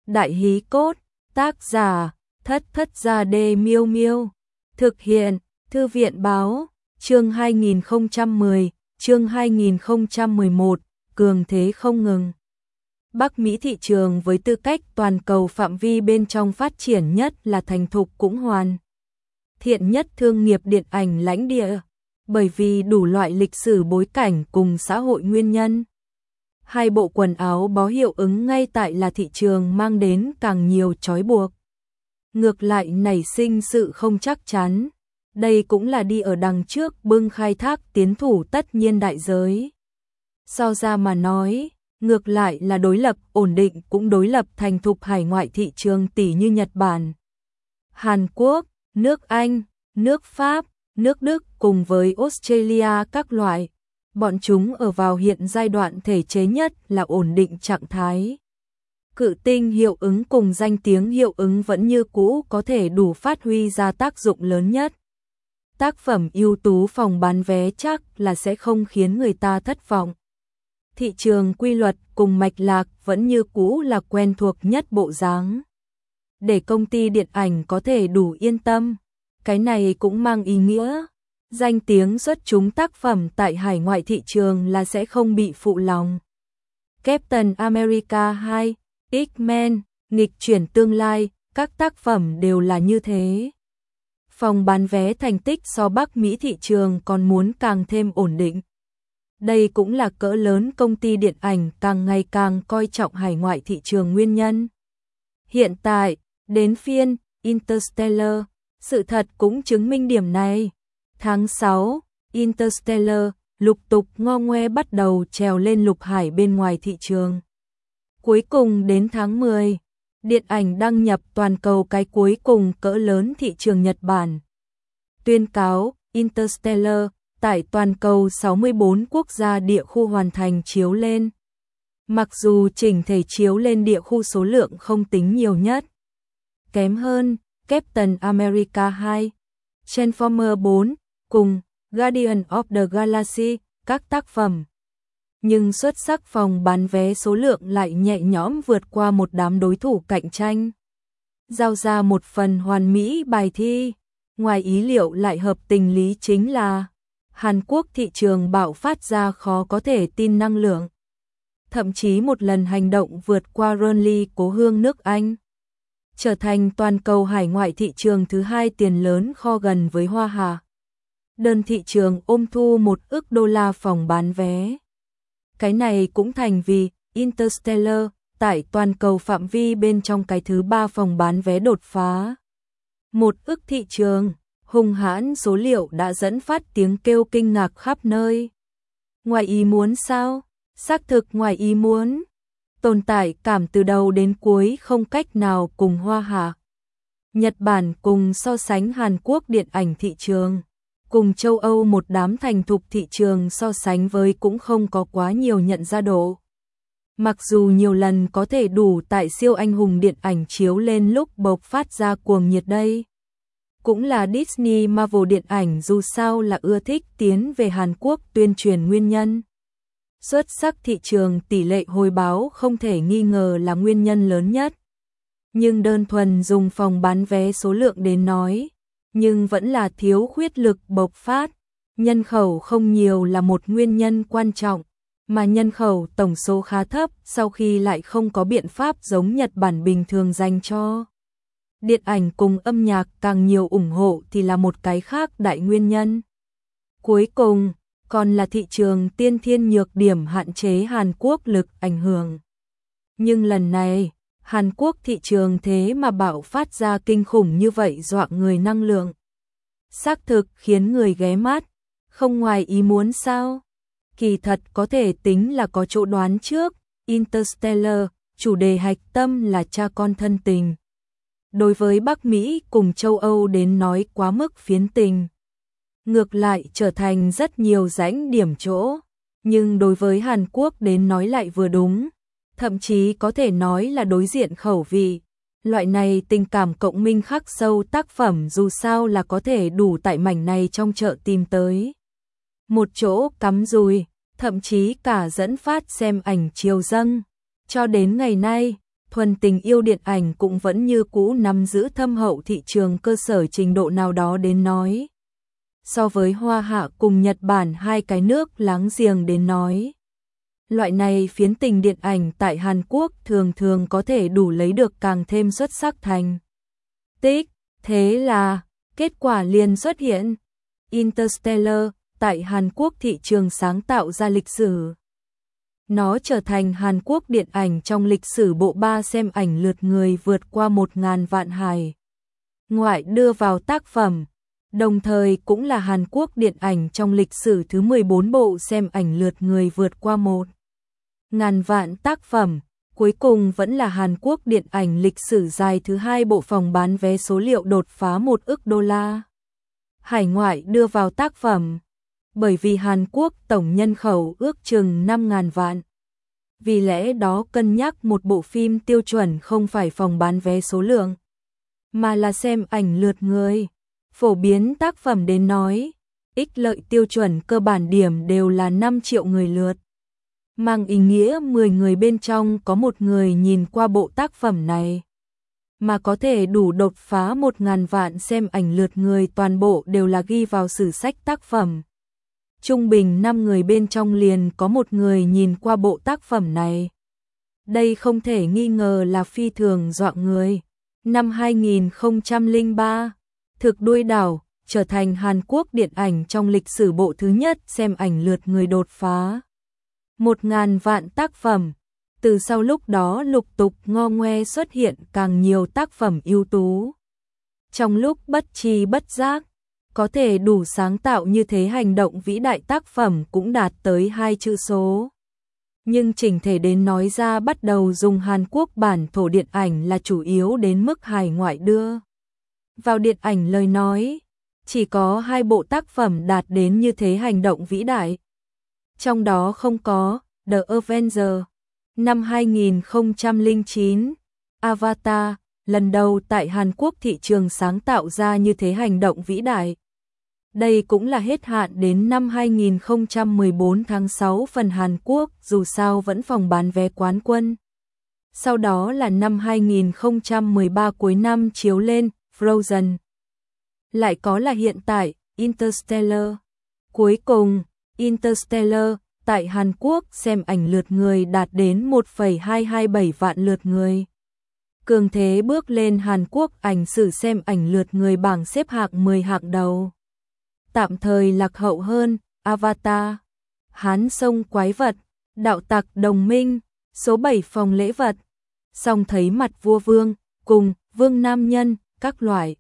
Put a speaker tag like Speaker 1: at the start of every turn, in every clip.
Speaker 1: Đại hí cốt, tác giả, Thất Thất Gia Đê Miêu Miêu. Thực hiện, Thư viện báo, chương 2010, chương 2011, cường thế không ngừng. Bắc Mỹ thị trường với tư cách toàn cầu phạm vi bên trong phát triển nhất là thành thục cũng hoàn thiện nhất thương nghiệp điện ảnh lãnh địa, bởi vì đủ loại lịch sử bối cảnh cùng xã hội nguyên nhân. Hai bộ quần áo bó hiệu ứng ngay tại là thị trường mang đến càng nhiều trói buộc. Ngược lại nảy sinh sự không chắc chắn, đây cũng là đi ở đằng trước bưng khai thác tiến thủ tất nhiên đại giới. So ra mà nói, ngược lại là đối lập ổn định cũng đối lập thành thục hải ngoại thị trường tỷ như Nhật Bản, Hàn Quốc, nước Anh, nước Pháp, nước Đức cùng với Australia các loại. Bọn chúng ở vào hiện giai đoạn thể chế nhất là ổn định trạng thái. Cự tinh hiệu ứng cùng danh tiếng hiệu ứng vẫn như cũ có thể đủ phát huy ra tác dụng lớn nhất. Tác phẩm ưu tú phòng bán vé chắc là sẽ không khiến người ta thất vọng. Thị trường quy luật cùng mạch lạc vẫn như cũ là quen thuộc nhất bộ dáng. Để công ty điện ảnh có thể đủ yên tâm, cái này cũng mang ý nghĩa danh tiếng xuất chúng tác phẩm tại hải ngoại thị trường là sẽ không bị phụ lòng. Captain America 2, X-Men, nghịch chuyển tương lai, các tác phẩm đều là như thế. Phòng bán vé thành tích so Bắc Mỹ thị trường còn muốn càng thêm ổn định. Đây cũng là cỡ lớn công ty điện ảnh càng ngày càng coi trọng hải ngoại thị trường nguyên nhân. Hiện tại, đến phiên Interstellar, sự thật cũng chứng minh điểm này. Tháng 6, Interstellar lục tục ngo ngoe bắt đầu trèo lên lục hải bên ngoài thị trường. Cuối cùng đến tháng 10, điện ảnh đăng nhập toàn cầu cái cuối cùng cỡ lớn thị trường Nhật Bản. Tuyên cáo Interstellar tại toàn cầu 64 quốc gia địa khu hoàn thành chiếu lên. Mặc dù chỉnh thể chiếu lên địa khu số lượng không tính nhiều nhất, kém hơn Captain America 2, Transformer 4 cùng Guardian of the Galaxy các tác phẩm. Nhưng xuất sắc phòng bán vé số lượng lại nhẹ nhõm vượt qua một đám đối thủ cạnh tranh. Giao ra một phần hoàn mỹ bài thi, ngoài ý liệu lại hợp tình lý chính là Hàn Quốc thị trường bạo phát ra khó có thể tin năng lượng. Thậm chí một lần hành động vượt qua Burnley cố hương nước Anh, trở thành toàn cầu hải ngoại thị trường thứ hai tiền lớn kho gần với Hoa Hạ. Đơn thị trường ôm thu 1 ức đô la phòng bán vé. Cái này cũng thành vì Interstellar tại toàn cầu phạm vi bên trong cái thứ 3 phòng bán vé đột phá 1 ức thị trường. Hùng hãn số liệu đã dẫn phát tiếng kêu kinh ngạc khắp nơi. Ngoài ý muốn sao? Xác thực ngoài ý muốn. Tồn tại cảm từ đầu đến cuối không cách nào cùng Hoa Hạ, Nhật Bản cùng so sánh Hàn Quốc điện ảnh thị trường, cùng châu Âu một đám thành thục thị trường so sánh với cũng không có quá nhiều nhận ra độ. Mặc dù nhiều lần có thể đủ tại siêu anh hùng điện ảnh chiếu lên lúc bộc phát ra cuồng nhiệt đây. Cũng là Disney Marvel điện ảnh dù sao là ưa thích tiến về Hàn Quốc tuyên truyền nguyên nhân. Xuất sắc thị trường tỷ lệ hồi báo không thể nghi ngờ là nguyên nhân lớn nhất. Nhưng đơn thuần dùng phòng bán vé số lượng đến nói, nhưng vẫn là thiếu khuyết lực bộc phát. Nhân khẩu không nhiều là một nguyên nhân quan trọng, mà nhân khẩu tổng số khá thấp sau khi lại không có biện pháp giống Nhật Bản bình thường dành cho điện ảnh cùng âm nhạc càng nhiều ủng hộ thì là một cái khác đại nguyên nhân. Cuối cùng, còn là thị trường tiên thiên nhược điểm hạn chế Hàn Quốc lực ảnh hưởng. Nhưng lần này, Hàn Quốc thị trường thế mà bạo phát ra kinh khủng như vậy dọa người năng lượng. Xác thực khiến người ghé mắt, không ngoài ý muốn sao? Kỳ thật có thể tính là có chỗ đoán trước, Interstellar, chủ đề hạch tâm là cha con thân tình. Đối với Bắc Mỹ cùng châu Âu đến nói quá mức phiến tình. Ngược lại trở thành rất nhiều rãnh điểm chỗ, nhưng đối với Hàn Quốc đến nói lại vừa đúng, thậm chí có thể nói là đối diện khẩu vị. Loại này tình cảm cộng minh khắc sâu tác phẩm dù sao là có thể đủ tại mảnh này trong chợ tìm tới. Một chỗ cắm dùi, thậm chí cả dẫn phát xem ảnh chiều dâng. Cho đến ngày nay, thuần tình yêu điện ảnh cũng vẫn như cũ nắm giữ thâm hậu thị trường cơ sở trình độ nào đó đến nói. So với Hoa Hạ cùng Nhật Bản hai cái nước láng giềng đến nói. Loại này phiến tình điện ảnh tại Hàn Quốc thường thường có thể đủ lấy được càng thêm xuất sắc thành tích. Thế là, kết quả liền xuất hiện. Interstellar, tại Hàn Quốc thị trường sáng tạo ra lịch sử. Nó trở thành Hàn Quốc điện ảnh trong lịch sử bộ ba xem ảnh lượt người vượt qua 1.000 vạn hải ngoại đưa vào tác phẩm. Đồng thời cũng là Hàn Quốc điện ảnh trong lịch sử thứ 14 bộ xem ảnh lượt người vượt qua 1.000 vạn tác phẩm. Cuối cùng vẫn là Hàn Quốc điện ảnh lịch sử dài thứ 2 bộ phòng bán vé số liệu đột phá 1 ức đô la hải ngoại đưa vào tác phẩm. Bởi vì Hàn Quốc tổng nhân khẩu ước chừng 5.000 vạn. Vì lẽ đó cân nhắc một bộ phim tiêu chuẩn không phải phòng bán vé số lượng, mà là xem ảnh lượt người. Phổ biến tác phẩm đến nói, ích lợi tiêu chuẩn cơ bản điểm đều là 5 triệu người lượt. Mang ý nghĩa 10 người bên trong có một người nhìn qua bộ tác phẩm này. Mà có thể đủ đột phá 1.000 vạn xem ảnh lượt người toàn bộ đều là ghi vào sử sách tác phẩm. Trung bình 5 người bên trong liền có một người nhìn qua bộ tác phẩm này. Đây không thể nghi ngờ là phi thường dọa người. Năm 2003, Thực Đuôi Đảo trở thành Hàn Quốc điện ảnh trong lịch sử bộ thứ nhất xem ảnh lượt người đột phá 1.000 vạn tác phẩm. Từ sau lúc đó lục tục ngo ngoe xuất hiện càng nhiều tác phẩm ưu tú. Trong lúc bất tri bất giác, có thể đủ sáng tạo như thế hành động vĩ đại tác phẩm cũng đạt tới 2 chữ số. Nhưng chỉnh thể đến nói ra bắt đầu dùng Hàn Quốc bản thổ điện ảnh là chủ yếu đến mức hải ngoại đưa. Vào điện ảnh lời nói, chỉ có 2 bộ tác phẩm đạt đến như thế hành động vĩ đại. Trong đó không có The Avenger, năm 2009, Avatar, lần đầu tại Hàn Quốc thị trường sáng tạo ra như thế hành động vĩ đại. Đây cũng là hết hạn đến năm 2014 tháng 6 phần Hàn Quốc, dù sao vẫn phòng bán vé quán quân. Sau đó là năm 2013 cuối năm chiếu lên, Frozen. Lại có là hiện tại, Interstellar. Cuối cùng, Interstellar, tại Hàn Quốc xem ảnh lượt người đạt đến 1,227 vạn lượt người. Cường thế bước lên Hàn Quốc ảnh sử xem ảnh lượt người bảng xếp hạng 10 hạng đầu. Tạm thời lạc hậu hơn, Avatar, Hán Sông Quái Vật, Đạo Tặc Đồng Minh, số 7 phòng lễ vật, song thấy mặt vua vương, cùng Vương Nam Nhân, các loại.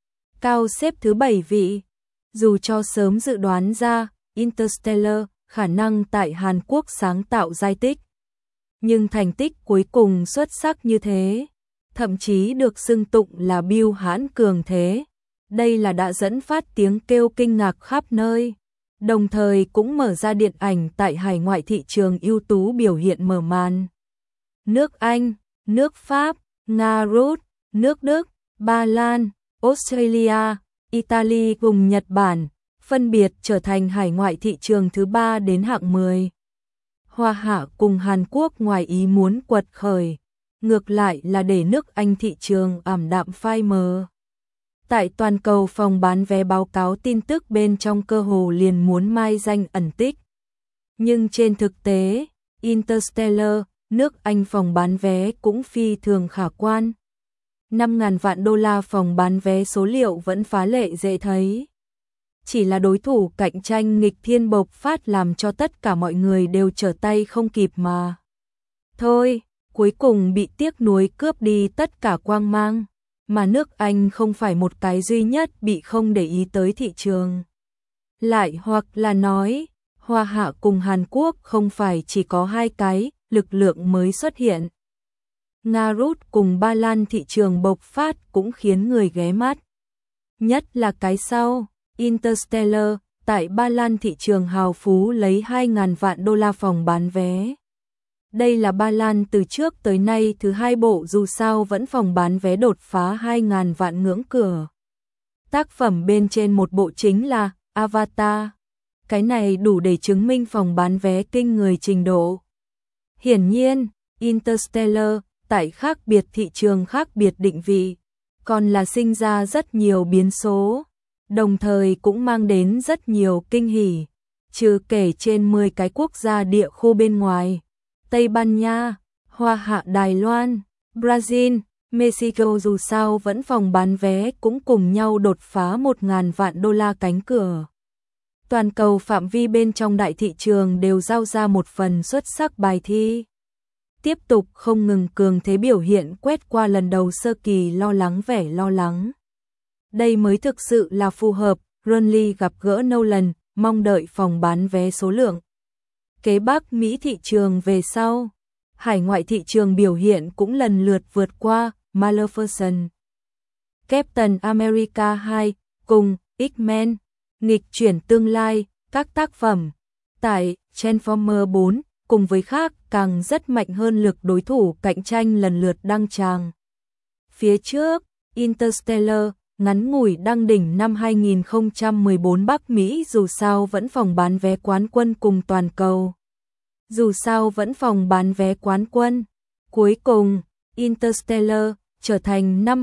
Speaker 1: Cao xếp thứ 7 vị. Dù cho sớm dự đoán ra, Interstellar khả năng tại Hàn Quốc sáng tạo giai tích. Nhưng thành tích cuối cùng xuất sắc như thế, thậm chí được xưng tụng là bưu hãn cường thế. Đây là đã dẫn phát tiếng kêu kinh ngạc khắp nơi, đồng thời cũng mở ra điện ảnh tại hải ngoại thị trường ưu tú biểu hiện mở màn. Nước Anh, nước Pháp, Nga Rút, nước Đức, Ba Lan, Australia, Italy cùng Nhật Bản, phân biệt trở thành hải ngoại thị trường thứ 3 đến hạng 10. Hoa Hạ cùng Hàn Quốc ngoài ý muốn quật khởi, ngược lại là để nước Anh thị trường ảm đạm phai mờ. Tại toàn cầu phòng bán vé báo cáo tin tức bên trong cơ hồ liền muốn mai danh ẩn tích. Nhưng trên thực tế, Interstellar, nước Anh phòng bán vé cũng phi thường khả quan. 5.000 vạn đô la phòng bán vé số liệu vẫn phá lệ dễ thấy. Chỉ là đối thủ cạnh tranh nghịch thiên bộc phát làm cho tất cả mọi người đều trở tay không kịp mà. Thôi, cuối cùng bị tiếc nuối cướp đi tất cả quang mang. Mà nước Anh không phải một cái duy nhất bị không để ý tới thị trường. Lại hoặc là nói, Hoa Hạ cùng Hàn Quốc không phải chỉ có 2 cái lực lượng mới xuất hiện. Nga Rút cùng Ba Lan thị trường bộc phát cũng khiến người ghé mắt. Nhất là cái sau, Interstellar, tại Ba Lan thị trường hào phú lấy 2.000 vạn đô la phòng bán vé. Đây là Ba Lan từ trước tới nay thứ 2 bộ dù sao vẫn phòng bán vé đột phá 2.000 vạn ngưỡng cửa. Tác phẩm bên trên một bộ chính là Avatar. Cái này đủ để chứng minh phòng bán vé kinh người trình độ. Hiển nhiên, Interstellar tại khác biệt thị trường khác biệt định vị, còn là sinh ra rất nhiều biến số, đồng thời cũng mang đến rất nhiều kinh hỉ, trừ kể trên 10 cái quốc gia địa khu bên ngoài, Tây Ban Nha, Hoa Hạ Đài Loan, Brazil, Mexico dù sao vẫn phòng bán vé cũng cùng nhau đột phá 1.000 vạn đô la cánh cửa. Toàn cầu phạm vi bên trong đại thị trường đều giao ra một phần xuất sắc bài thi. Tiếp tục không ngừng cường thế biểu hiện quét qua lần đầu sơ kỳ lo lắng vẻ lo lắng. Đây mới thực sự là phù hợp, Burnley gặp gỡ Nolan, mong đợi phòng bán vé số lượng. Kế Bắc Mỹ thị trường về sau, hải ngoại thị trường biểu hiện cũng lần lượt vượt qua Maleficent, Captain America 2 cùng X-Men, nghịch chuyển tương lai, các tác phẩm tại Transformer 4 cùng với khác càng rất mạnh hơn lực đối thủ cạnh tranh lần lượt đăng tràng. Phía trước, Interstellar ngắn ngủi đăng đỉnh năm 2014 Bắc Mỹ dù sao vẫn phòng bán vé quán quân cùng toàn cầu. Dù sao vẫn phòng bán vé quán quân. Cuối cùng, Interstellar trở thành năm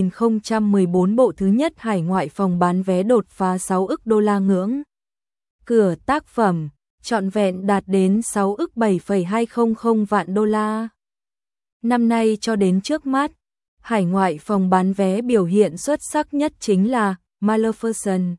Speaker 1: 2014 bộ thứ nhất hải ngoại phòng bán vé đột phá 6 ức đô la ngưỡng. Cửa tác phẩm trọn vẹn đạt đến 6 ức 7,200 vạn đô la. Năm nay cho đến trước mắt, hải ngoại phòng bán vé biểu hiện xuất sắc nhất chính là Maleficent.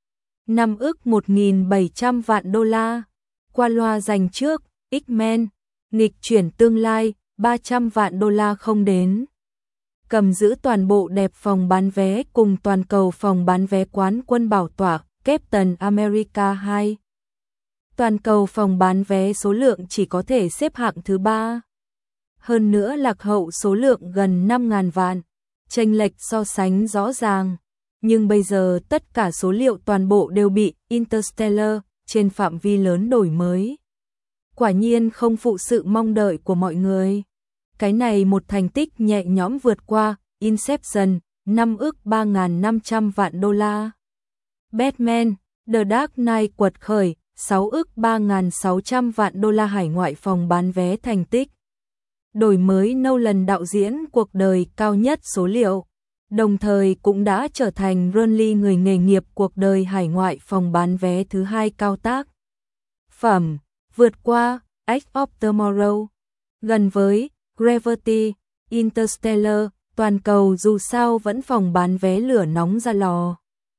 Speaker 1: 5 ức 1.700 vạn đô la. Qua loa giành trước, X-Men, nghịch chuyển tương lai, 300 vạn đô la không đến. Cầm giữ toàn bộ đẹp phòng bán vé cùng toàn cầu phòng bán vé quán quân bảo tọa, Captain America 2. Toàn cầu phòng bán vé số lượng chỉ có thể xếp hạng thứ 3. Hơn nữa lạc hậu số lượng gần 5.000 vạn, chênh lệch so sánh rõ ràng. Nhưng bây giờ tất cả số liệu toàn bộ đều bị Interstellar trên phạm vi lớn đổi mới. Quả nhiên không phụ sự mong đợi của mọi người. Cái này một thành tích nhẹ nhõm vượt qua Inception, 5 ức 3.500 vạn đô la. Batman, The Dark Knight quật khởi, 6 ức 3.600 vạn đô la hải ngoại phòng bán vé thành tích. Đổi mới Nolan đạo diễn cuộc đời cao nhất số liệu, đồng thời cũng đã trở thành Burnley người nghề nghiệp cuộc đời hải ngoại phòng bán vé thứ 2 cao tác phẩm, vượt qua Edge of Tomorrow, gần với Gravity, Interstellar, toàn cầu dù sao vẫn phòng bán vé lửa nóng ra lò.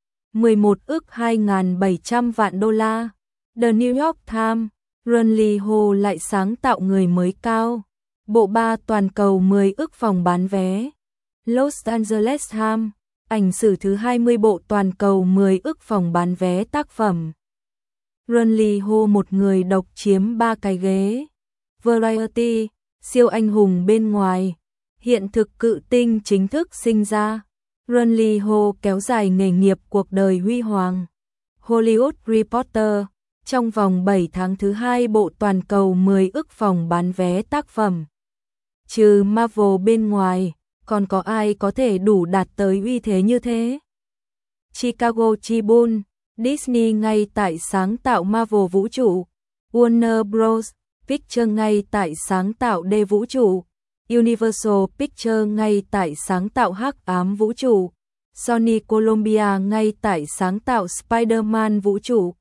Speaker 1: 11 ức 2.700 vạn đô la. The New York Times, Burnley Ho lại sáng tạo người mới cao. Bộ 3 toàn cầu 10 ức phòng bán vé. Los Angeles Times, ảnh sử thứ 20 bộ toàn cầu 10 ức phòng bán vé tác phẩm. Burnley Ho một người độc chiếm 3 cái ghế. Variety, siêu anh hùng bên ngoài. Hiện thực cự tinh chính thức sinh ra. Burnley Ho kéo dài nghề nghiệp cuộc đời huy hoàng. Hollywood Reporter, trong vòng 7 tháng thứ 2 bộ toàn cầu 10 ức phòng bán vé tác phẩm. Trừ Marvel bên ngoài, còn có ai có thể đủ đạt tới uy thế như thế? Chicago Tribune, Disney ngay tại sáng tạo Marvel vũ trụ. Warner Bros. Pictures ngay tại sáng tạo D vũ trụ. Universal Pictures ngay tại sáng tạo Hắc ám vũ trụ. Sony Columbia ngay tại sáng tạo Spider-Man vũ trụ.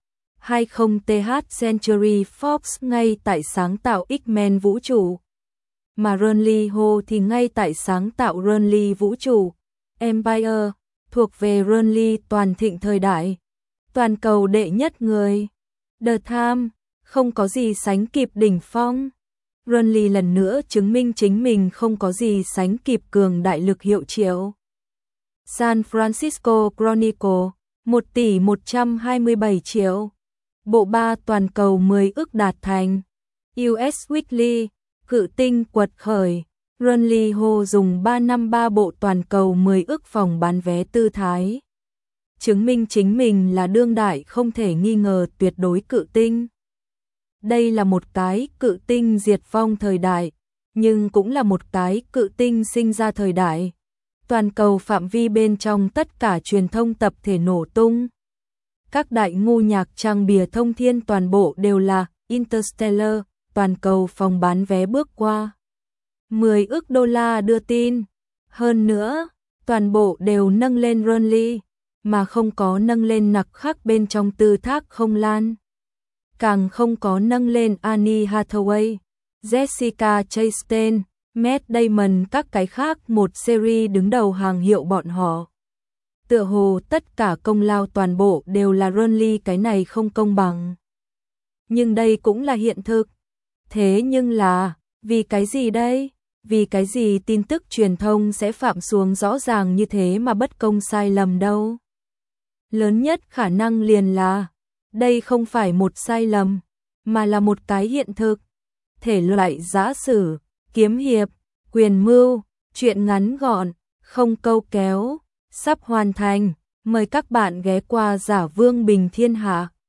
Speaker 1: 20th Century Fox ngay tại sáng tạo X-Men vũ trụ. Mà Burnley Ho thì ngay tại sáng tạo Burnley vũ trụ. Empire, thuộc về Burnley toàn thịnh thời đại. Toàn cầu đệ nhất người. The Times, không có gì sánh kịp đỉnh phong. Burnley lần nữa chứng minh chính mình không có gì sánh kịp cường đại lực hiệu triệu. San Francisco Chronicle, 1 tỷ 127 triệu. Bộ 3 toàn cầu 10 ức đạt thành. US Weekly, cự tinh quật khởi. Burnley Ho dùng 3 năm 3 bộ toàn cầu 10 ức phòng bán vé tư thái. Chứng minh chính mình là đương đại không thể nghi ngờ tuyệt đối cự tinh. Đây là một cái cự tinh diệt vong thời đại, nhưng cũng là một cái cự tinh sinh ra thời đại. Toàn cầu phạm vi bên trong tất cả truyền thông tập thể nổ tung. Các đại ngu nhạc trang bìa thông thiên toàn bộ đều là Interstellar, toàn cầu phòng bán vé bước qua 10 ức đô la đưa tin. Hơn nữa, toàn bộ đều nâng lên Burnley, mà không có nâng lên nặc khắc bên trong Tư Thác Không Lan. Càng không có nâng lên Annie Hathaway, Jessica Chastain, Matt Damon các cái khác một series đứng đầu hàng hiệu bọn họ. Tựa hồ tất cả công lao toàn bộ đều là Burnley, cái này không công bằng. Nhưng đây cũng là hiện thực. Thế nhưng là, vì cái gì đây? Vì cái gì tin tức truyền thông sẽ phạm xuống rõ ràng như thế mà bất công sai lầm đâu? Lớn nhất khả năng liền là, đây không phải một sai lầm, mà là một cái hiện thực. Thể loại giã sử, kiếm hiệp, quyền mưu, truyện ngắn gọn, không câu kéo, sắp hoàn thành. Mời các bạn ghé qua Giả Vương Bình Thiên Hạ.